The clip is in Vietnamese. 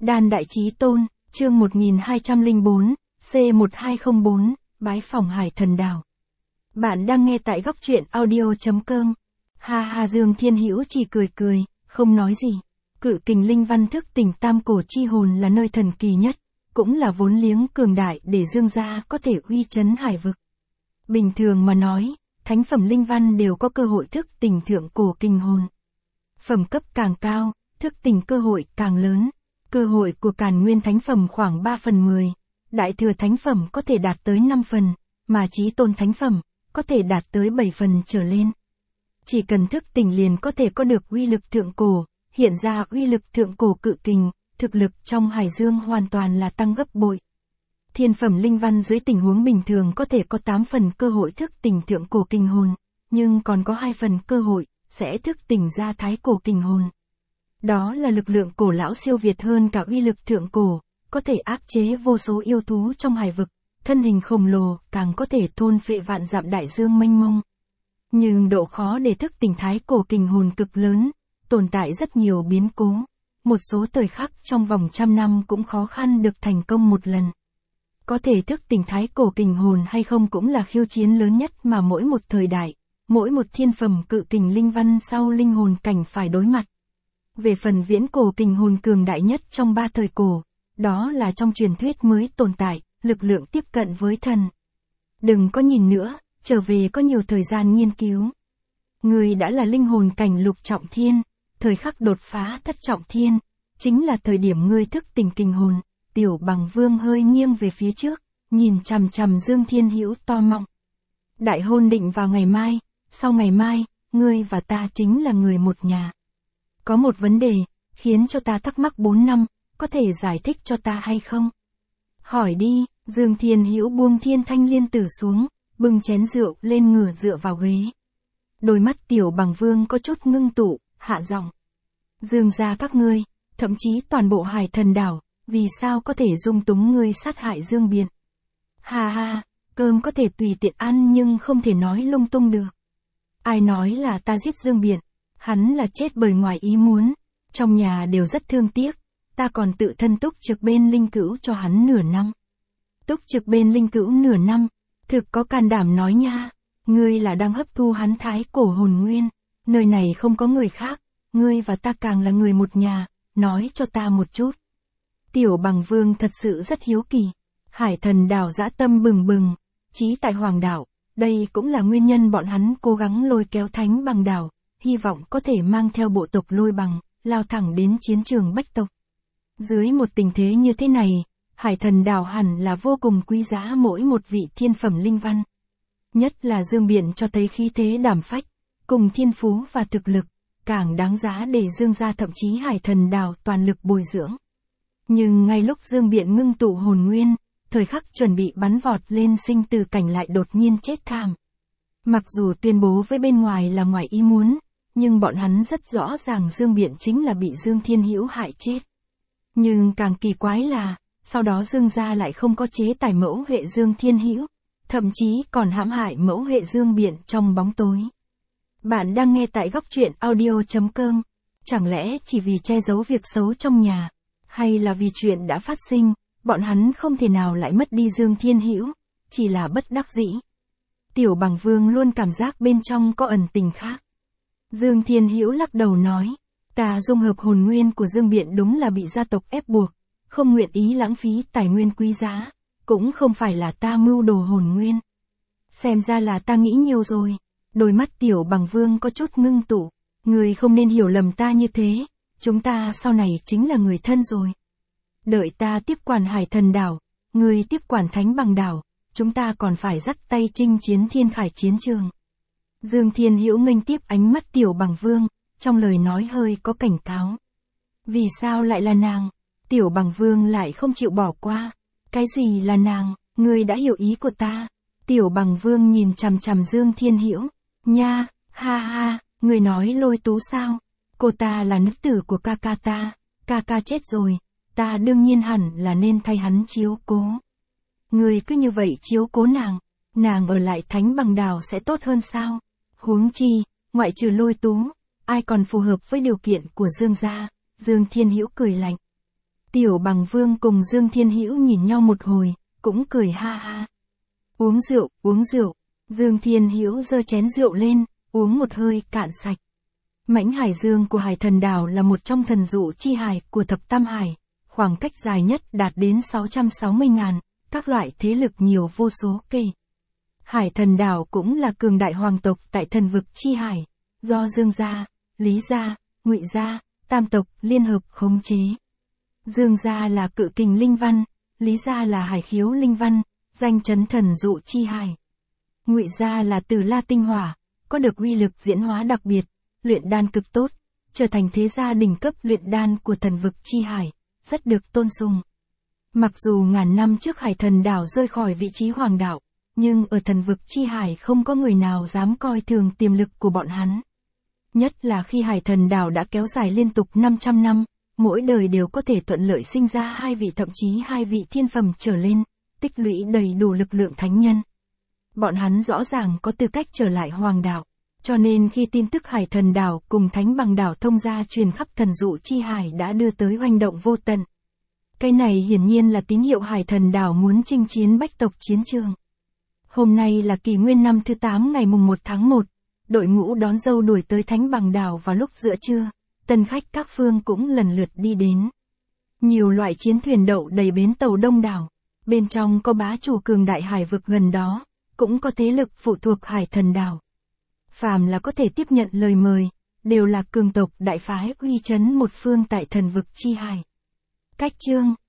Đan Đại Chí Tôn, chương 1204, C1204, bái phỏng Hải Thần Đảo. Bạn đang nghe tại góc truyện audio.com. Ha ha, Dương Thiên Hữu chỉ cười cười, không nói gì. Cự kình linh văn thức tỉnh tam cổ chi hồn là nơi thần kỳ nhất, cũng là vốn liếng cường đại để Dương gia có thể uy chấn hải vực. Bình thường mà nói, thánh phẩm linh văn đều có cơ hội thức tỉnh thượng cổ kình hồn. Phẩm cấp càng cao, thức tỉnh cơ hội càng lớn. Cơ hội của Càn Nguyên thánh phẩm khoảng 3/10, Đại Thừa thánh phẩm có thể đạt tới 5 phần, mà Chí Tôn thánh phẩm có thể đạt tới 7 phần trở lên. Chỉ cần thức tỉnh liền có thể có được uy lực thượng cổ, hiện ra uy lực thượng cổ cự kình, thực lực trong hải dương hoàn toàn là tăng gấp bội. Thiên phẩm linh văn dưới tình huống bình thường có thể có 8 phần cơ hội thức tỉnh thượng cổ kình hồn, nhưng còn có 2 phần cơ hội sẽ thức tỉnh ra thái cổ kình hồn. Đó là lực lượng cổ lão siêu việt hơn cả uy lực thượng cổ, có thể áp chế vô số yêu thú trong hải vực, thân hình khổng lồ càng có thể thôn phệ vạn dặm đại dương mênh mông. Nhưng độ khó để thức tỉnh thái cổ kình hồn cực lớn, tồn tại rất nhiều biến cố, một số thời khắc trong vòng 100 năm cũng khó khăn được thành công một lần. Có thể thức tỉnh thái cổ kình hồn hay không cũng là khiêu chiến lớn nhất mà mỗi một thời đại, mỗi một thiên phẩm cự kình linh văn sau linh hồn cảnh phải đối mặt. Về phần viễn cổ kình hồn cường đại nhất trong 3 thời cổ, đó là trong truyền thuyết mới tồn tại, lực lượng tiếp cận với thần. Đừng có nhìn nữa, trở về có nhiều thời gian nghiên cứu. Người đã là linh hồn cảnh lục trọng thiên, thời khắc đột phá thất trọng thiên, chính là thời điểm ngươi thức tỉnh kình hồn. Tiểu Bằng Vương hơi nghiêng về phía trước, nhìn chằm chằm Dương Thiên Hữu to mọng. Đại hôn định vào ngày mai, sau ngày mai, ngươi và ta chính là người một nhà. Có một vấn đề, khiến cho ta thắc mắc 4 năm, có thể giải thích cho ta hay không? Hỏi đi. Dương Thiên Hữu buông Thiên Thanh Liên Tử xuống, bưng chén rượu lên ngửa dựa vào ghế. Đôi mắt Tiểu Bằng Vương có chút ngưng tụ, hạ giọng. Dương gia các ngươi, thậm chí toàn bộ Hải Thần Đảo, vì sao có thể dung túng ngươi sát hại Dương Biện? Ha ha, cơm có thể tùy tiện ăn nhưng không thể nói lung tung được. Ai nói là ta giết Dương Biện? Hắn là chết bởi ngoài ý muốn, trong nhà đều rất thương tiếc, ta còn tự thân túc trực bên linh cữu cho hắn nửa năm. Túc trực bên linh cữu nửa năm, thực có can đảm nói nha, ngươi là đang hấp thu hắn thái cổ hồn nguyên, nơi này không có người khác, ngươi và ta càng là người một nhà, nói cho ta một chút. Tiểu Bằng Vương thật sự rất hiếu kỳ, Hải Thần Đảo dã tâm bừng bừng, chí tại Hoàng Đảo, đây cũng là nguyên nhân bọn hắn cố gắng lôi kéo Thánh Bằng Đảo, hy vọng có thể mang theo bộ tộc Lôi Bằng, lao thẳng đến chiến trường bách tộc. Dưới một tình thế như thế này, Hải Thần Đảo hẳn là vô cùng quý giá mỗi một vị thiên phẩm linh văn. Nhất là Dương Biện cho thấy khí thế đảm phách, cùng thiên phú và thực lực, càng đáng giá để Dương gia thậm chí Hải Thần Đảo toàn lực bồi dưỡng. Nhưng ngay lúc Dương Biện ngưng tụ hồn nguyên, thời khắc chuẩn bị bắn vọt lên sinh tử cảnh lại đột nhiên chết thảm. Mặc dù tuyên bố với bên ngoài là ngoài ý muốn, nhưng bọn hắn rất rõ ràng Dương Biện chính là bị Dương Thiên Hữu hại chết. Nhưng càng kỳ quái là, sau đó Dương gia lại không có chế tài mẫu hệ Dương Thiên Hữu, thậm chí còn hãm hại mẫu hệ Dương Biện trong bóng tối. Bạn đang nghe tại góc truyện audio.com, chẳng lẽ chỉ vì che giấu việc xấu trong nhà, hay là vì chuyện đã phát sinh, bọn hắn không thể nào lại mất đi Dương Thiên Hữu, chỉ là bất đắc dĩ. Tiểu Bằng Vương luôn cảm giác bên trong có ẩn tình khác. Dương Thiên Hữu lắc đầu nói, ta dung hợp hồn nguyên của Dương Biện đúng là bị gia tộc ép buộc, không nguyện ý lãng phí tài nguyên quý giá, cũng không phải là ta mưu đồ hồn nguyên. Xem ra là ta nghĩ nhiều rồi. Đôi mắt Tiểu Bằng Vương có chút ngưng tụ, người không nên hiểu lầm ta như thế, chúng ta sau này chính là người thân rồi. Đợi ta tiếp quản Hải Thần Đảo, người tiếp quản Thánh Bằng Đảo, chúng ta còn phải dắt tay chinh chiến thiên khải chiến trường. Dương Thiên Hữu nghênh tiếp ánh mắt Tiểu Bằng Vương, trong lời nói hơi có cảnh cáo. Vì sao lại là nàng? Tiểu Bằng Vương lại không chịu bỏ qua. Cái gì là nàng? Ngươi đã hiểu ý của ta. Tiểu Bằng Vương nhìn chằm chằm Dương Thiên Hữu. Nha, ha ha, người nói Lôi Tú sao? Cô ta là nữ tử của ca ta, ca chết rồi, ta đương nhiên hẳn là nên thay hắn chiếu cố. Người cứ như vậy chiếu cố nàng ở lại Thánh Bằng Đảo sẽ tốt hơn sao? Huống chi, ngoại trừ Lôi Tú, ai còn phù hợp với điều kiện của Dương gia? Dương Thiên Hữu cười lạnh. Tiểu Bằng Vương cùng Dương Thiên Hữu nhìn nhau một hồi, cũng cười ha ha. Uống rượu, uống rượu. Dương Thiên Hữu giơ chén rượu lên, uống một hơi cạn sạch. Mãnh hải dương của Hải Thần Đảo là một trong thần dụ chi hải của thập tam hải, khoảng cách dài nhất đạt đến 660.000, các loại thế lực nhiều vô số kể. Hải Thần Đảo cũng là cường đại hoàng tộc tại thần vực chi hải, do Dương gia, Lý gia, Ngụy gia, tam tộc liên hợp khống chế. Dương gia là cự kình linh văn, Lý gia là hải khiếu linh văn, danh chấn thần dụ chi hải. Ngụy gia là Từ La tinh hỏa, có được uy lực diễn hóa đặc biệt, luyện đan cực tốt, trở thành thế gia đỉnh cấp luyện đan của thần vực chi hải, rất được tôn sùng. Mặc dù ngàn năm trước Hải Thần Đảo rơi khỏi vị trí hoàng đạo, nhưng ở thần vực chi hải không có người nào dám coi thường tiềm lực của bọn hắn. Nhất là khi Hải Thần Đảo đã kéo dài liên tục 500 năm, mỗi đời đều có thể thuận lợi sinh ra 2 vị thậm chí 2 vị thiên phẩm trở lên, tích lũy đầy đủ lực lượng thánh nhân. Bọn hắn rõ ràng có tư cách trở lại hoàng đạo, cho nên khi tin tức Hải Thần Đảo cùng Thánh Bằng Đảo thông ra truyền khắp thần dụ chi hải đã đưa tới oanh động vô tận. Cái này hiển nhiên là tín hiệu Hải Thần Đảo muốn chinh chiến bách tộc chiến trường. Hôm nay là kỷ nguyên năm thứ 8 ngày mùng 1 tháng 1, đội ngũ đón dâu đuổi tới Thánh Bằng Đảo vào lúc giữa trưa, tân khách các phương cũng lần lượt đi đến. Nhiều loại chiến thuyền đậu đầy bến tàu đông đảo, bên trong có bá chủ cường đại hải vực gần đó, cũng có thế lực phụ thuộc Hải Thần Đảo. Phàm là có thể tiếp nhận lời mời, đều là cường tộc đại phái uy chấn một phương tại thần vực chi hải. Cách chương